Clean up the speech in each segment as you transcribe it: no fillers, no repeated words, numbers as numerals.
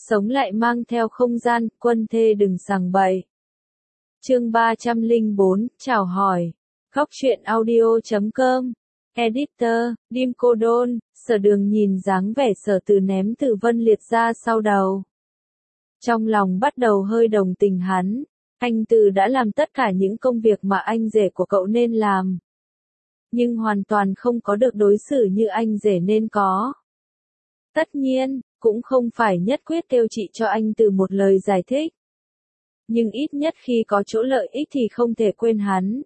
sống lại mang theo không gian, quân thê đừng sằng bậy. Chương 304, chào hỏi. Góc truyện audio.com. Editor, Dim Cô Đôn. Sở Đường nhìn dáng vẻ Sở Từ ném Từ Vân Liệt ra sau đầu. Trong lòng bắt đầu hơi đồng tình hắn. Anh Từ đã làm tất cả những công việc mà anh rể của cậu nên làm. Nhưng hoàn toàn không có được đối xử như anh rể nên có. Tất nhiên, cũng không phải nhất quyết kêu chị cho anh Từ một lời giải thích. Nhưng ít nhất khi có chỗ lợi ích thì không thể quên hắn.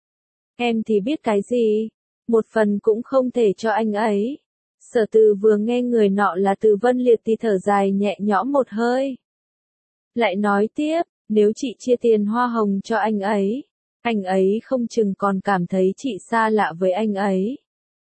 Em thì biết cái gì, một phần cũng không thể cho anh ấy. Sở Từ vừa nghe người nọ là Từ Vân Liệt thì thở dài nhẹ nhõm một hơi. Lại nói tiếp, nếu chị chia tiền hoa hồng cho anh ấy không chừng còn cảm thấy chị xa lạ với anh ấy.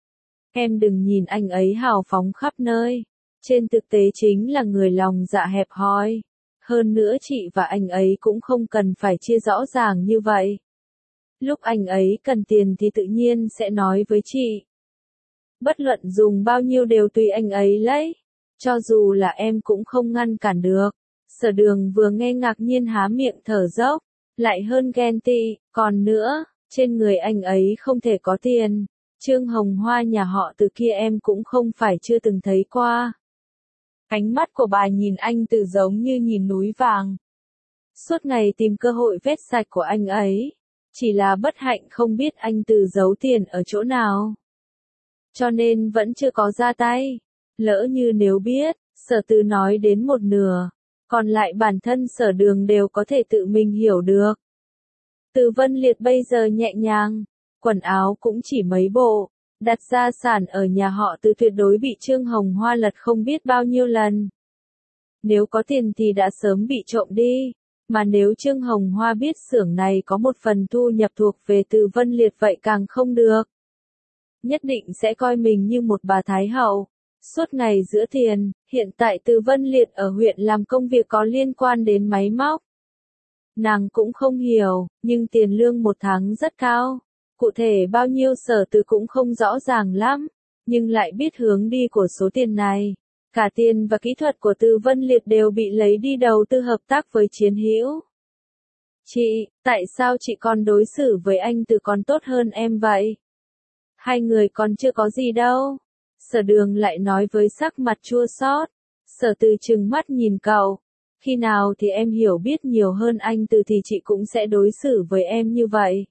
Em đừng nhìn anh ấy hào phóng khắp nơi, trên thực tế chính là người lòng dạ hẹp hòi. Hơn nữa chị và anh ấy cũng không cần phải chia rõ ràng như vậy. Lúc anh ấy cần tiền thì tự nhiên sẽ nói với chị. Bất luận dùng bao nhiêu đều tùy anh ấy lấy. Cho dù là em cũng không ngăn cản được. Sở Đường vừa nghe ngạc nhiên há miệng thở dốc. Lại hơn ghen tị. Còn nữa, trên người anh ấy không thể có tiền. Trương Hồng Hoa nhà họ Từ kia em cũng không phải chưa từng thấy qua. Ánh mắt của bà nhìn anh Từ giống như nhìn núi vàng. Suốt ngày tìm cơ hội vét sạch của anh ấy. Chỉ là bất hạnh không biết anh Từ giấu tiền ở chỗ nào. Cho nên vẫn chưa có ra tay. Lỡ như nếu biết, Sở Từ nói đến một nửa. Còn lại bản thân Sở Đường đều có thể tự mình hiểu được. Từ Vân Liệt bây giờ nhẹ nhàng. Quần áo cũng chỉ mấy bộ. Đặt gia sản ở nhà họ Từ tuyệt đối bị Trương Hồng Hoa lật không biết bao nhiêu lần. Nếu có tiền thì đã sớm bị trộm đi. Mà nếu Trương Hồng Hoa biết xưởng này có một phần thu nhập thuộc về Từ Vân Liệt vậy càng không được. Nhất định sẽ coi mình như một bà thái hậu. Suốt ngày giữa tiền, hiện tại Từ Vân Liệt ở huyện làm công việc có liên quan đến máy móc. Nàng cũng không hiểu, nhưng tiền lương một tháng rất cao. Cụ thể bao nhiêu Sở Từ cũng không rõ ràng lắm, nhưng lại biết hướng đi của số tiền này. Cả tiền và kỹ thuật của Từ Vân Liệt đều bị lấy đi đầu tư hợp tác với Chiến Hữu. Chị, tại sao chị còn đối xử với anh Từ còn tốt hơn em vậy? Hai người còn chưa có gì đâu. Sở Đường lại nói với sắc mặt chua xót. Sở Từ trừng mắt nhìn cậu. Khi nào thì em hiểu biết nhiều hơn anh Từ thì chị cũng sẽ đối xử với em như vậy.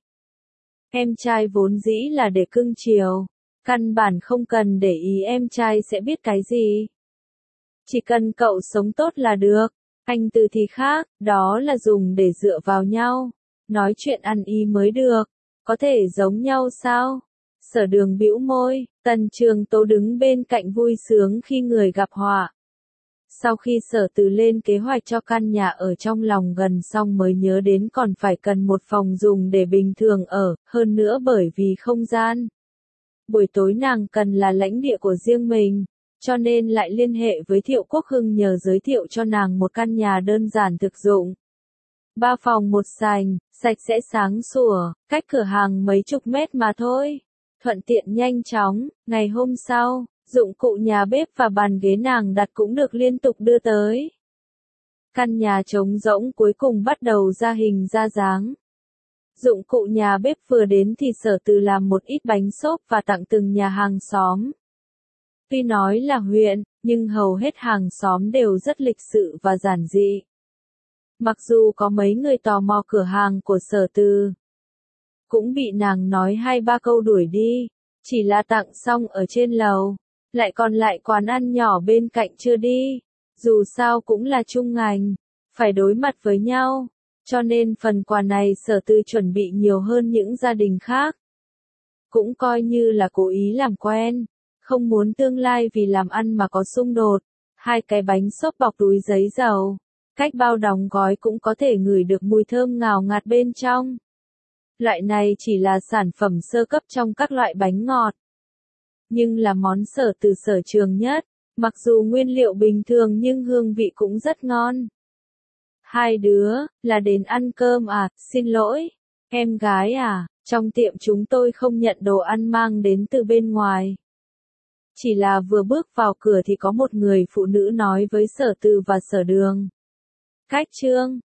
Em trai vốn dĩ là để cưng chiều. Căn bản không cần để ý em trai sẽ biết cái gì. Chỉ cần cậu sống tốt là được. Anh Từ thì khác, đó là dùng để dựa vào nhau. Nói chuyện ăn ý mới được. Có thể giống nhau sao? Sở Đường bĩu môi, Tần Trường Tố đứng bên cạnh vui sướng khi người gặp họa. Sau khi Sở Từ lên kế hoạch cho căn nhà ở trong lòng gần xong mới nhớ đến còn phải cần một phòng dùng để bình thường ở, hơn nữa bởi vì không gian. Buổi tối nàng cần là lãnh địa của riêng mình, cho nên lại liên hệ với Thiệu Quốc Hưng nhờ giới thiệu cho nàng một căn nhà đơn giản thực dụng. 3 phòng 1 sảnh, sạch sẽ sáng sủa, cách cửa hàng mấy chục mét mà thôi. Thuận tiện nhanh chóng, ngày hôm sau, dụng cụ nhà bếp và bàn ghế nàng đặt cũng được liên tục đưa tới. Căn nhà trống rỗng cuối cùng bắt đầu ra hình ra dáng. Dụng cụ nhà bếp vừa đến thì Sở Từ làm một ít bánh xốp và tặng từng nhà hàng xóm. Tuy nói là huyện, nhưng hầu hết hàng xóm đều rất lịch sự và giản dị. Mặc dù có mấy người tò mò cửa hàng của Sở Từ, cũng bị nàng nói 2-3 câu đuổi đi, chỉ là tặng xong ở trên lầu, lại còn lại quán ăn nhỏ bên cạnh chưa đi, dù sao cũng là chung ngành, phải đối mặt với nhau, cho nên phần quà này Sở Từ chuẩn bị nhiều hơn những gia đình khác. Cũng coi như là cố ý làm quen, không muốn tương lai vì làm ăn mà có xung đột. 2 cái bánh xốp bọc túi giấy dầu, cách bao đóng gói cũng có thể ngửi được mùi thơm ngào ngạt bên trong. Loại này chỉ là sản phẩm sơ cấp trong các loại bánh ngọt. Nhưng là món Sở Từ sở trường nhất, mặc dù nguyên liệu bình thường nhưng hương vị cũng rất ngon. Hai đứa, là đến ăn cơm à, xin lỗi, em gái à, trong tiệm chúng tôi không nhận đồ ăn mang đến từ bên ngoài. Chỉ là vừa bước vào cửa thì có một người phụ nữ nói với Sở Từ và Sở Đường. Khách trương,